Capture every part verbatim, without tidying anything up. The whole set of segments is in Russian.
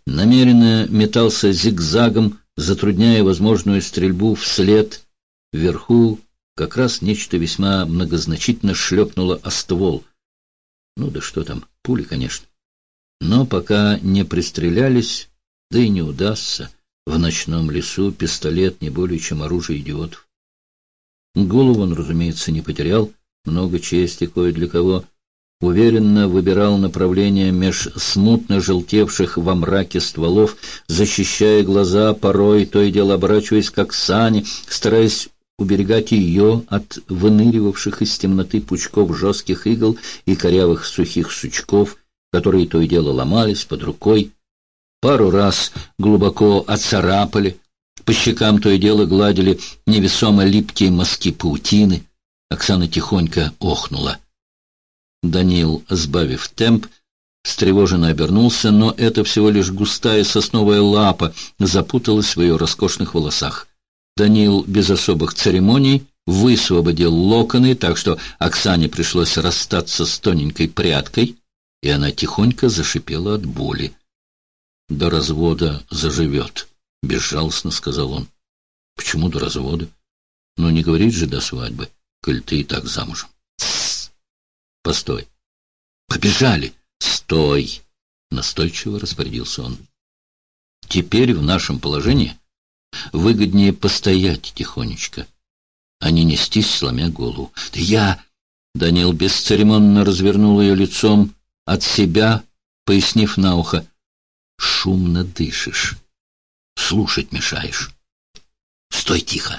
намеренно метался зигзагом, затрудняя возможную стрельбу вслед. Вверху как раз нечто весьма многозначительно шлепнуло о ствол. Ну да что там, пули, конечно. Но пока не пристрелялись, да и не удастся. В ночном лесу пистолет не более чем оружие идиотов. Голову он, разумеется, не потерял, много чести кое для кого. Уверенно выбирал направление меж смутно желтевших во мраке стволов, защищая глаза, порой то и дело оборачиваясь к Оксане, стараясь уберегать ее от выныривавших из темноты пучков жестких игл и корявых сухих сучков, которые то и дело ломались под рукой. Пару раз глубоко оцарапали, по щекам то и дело гладили невесомо липкие мазки паутины. Оксана тихонько охнула. Даниил, сбавив темп, встревоженно обернулся, но это всего лишь густая сосновая лапа запуталась в ее роскошных волосах. Даниил без особых церемоний высвободил локоны, так что Оксане пришлось расстаться с тоненькой прядкой, и она тихонько зашипела от боли. «До развода заживет», — безжалостно сказал он. «Почему до развода? Ну, не говорить же до свадьбы, коль ты и так замужем». «Тссс! Постой! Побежали! Стой!» — настойчиво распорядился он. «Теперь в нашем положении выгоднее постоять тихонечко, а не нестись, сломя голову. Да я...» Даниил бесцеремонно развернул ее лицом от себя, пояснив на ухо: «Шумно дышишь, слушать мешаешь. Стой тихо!»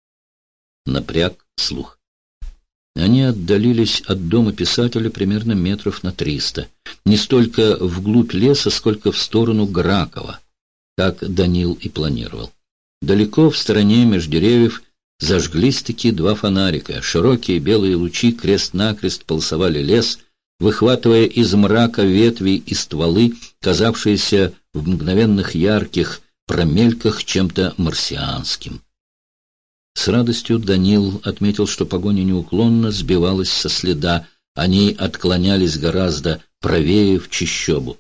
Напряг слух. Они отдалились от дома писателя примерно метров на триста. Не столько вглубь леса, сколько в сторону Гракова, как Даниил и планировал. Далеко в стороне меж деревьев зажглись-таки два фонарика. Широкие белые лучи крест-накрест полосовали лес, выхватывая из мрака ветви и стволы, казавшиеся в мгновенных ярких промельках чем-то марсианским. С радостью Даниил отметил, что погоня неуклонно сбивалась со следа, они отклонялись гораздо правее в чащобу.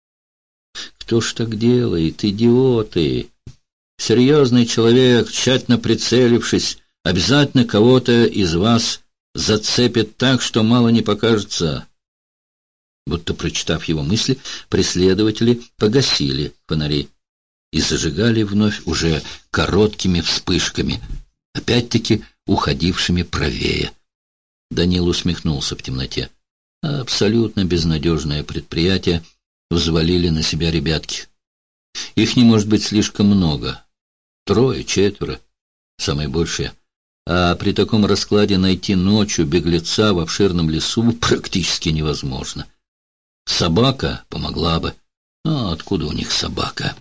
«Кто ж так делает, идиоты? Серьезный человек, тщательно прицелившись, обязательно кого-то из вас зацепит так, что мало не покажется». Будто прочитав его мысли, преследователи погасили фонари и зажигали вновь уже короткими вспышками, опять-таки уходившими правее. Даниил усмехнулся в темноте. Абсолютно безнадежное предприятие взвалили на себя ребятки. Их не может быть слишком много. Трое, четверо, самое большее. А при таком раскладе найти ночью беглеца в обширном лесу практически невозможно. Собака помогла бы. А откуда у них собака?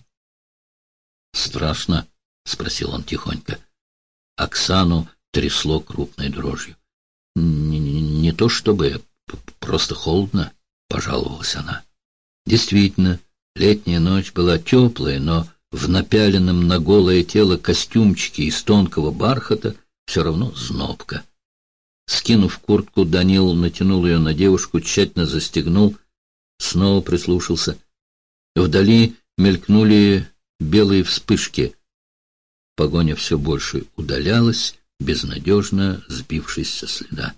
«Страшно?» — спросил он тихонько. Оксану трясло крупной дрожью. «Не, не, не то чтобы, просто холодно», — пожаловалась она. Действительно, летняя ночь была теплая, но в напяленном на голое тело костюмчике из тонкого бархата все равно знобко. Скинув куртку, Даниил натянул ее на девушку, тщательно застегнул, снова прислушался. Вдали мелькнули белые вспышки. Погоня все больше удалялась, безнадежно сбившись со следа.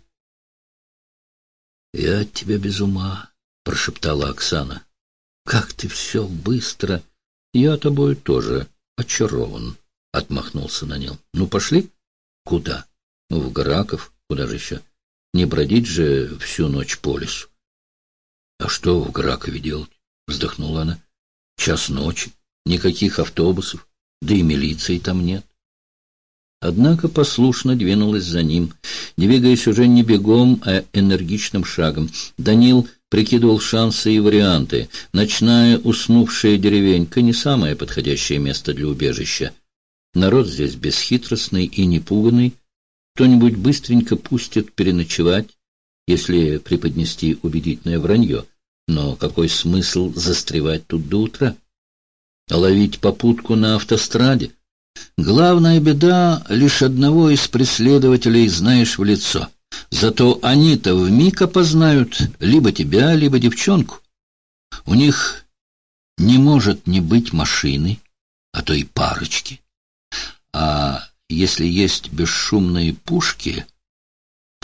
«Я от тебя без ума», — прошептала Оксана. «Как ты все быстро!» «Я тобой тоже очарован», — отмахнулся Даниил. «Ну, пошли?» «Куда?» «В Граков. Куда же еще? Не бродить же всю ночь по лесу». «А что в Гракове делать?» — вздохнула она. «Час ночи, никаких автобусов, да и милиции там нет». Однако послушно двинулась за ним, двигаясь уже не бегом, а энергичным шагом. Даниил прикидывал шансы и варианты. Ночная уснувшая деревенька — не самое подходящее место для убежища. Народ здесь бесхитростный и непуганный. Кто-нибудь быстренько пустит переночевать, если преподнести убедительное вранье. Но какой смысл застревать тут до утра? Ловить попутку на автостраде? Главная беда — лишь одного из преследователей знаешь в лицо. Зато они-то вмиг опознают либо тебя, либо девчонку. У них Не может не быть машины, а то и парочки. А если есть бесшумные пушки,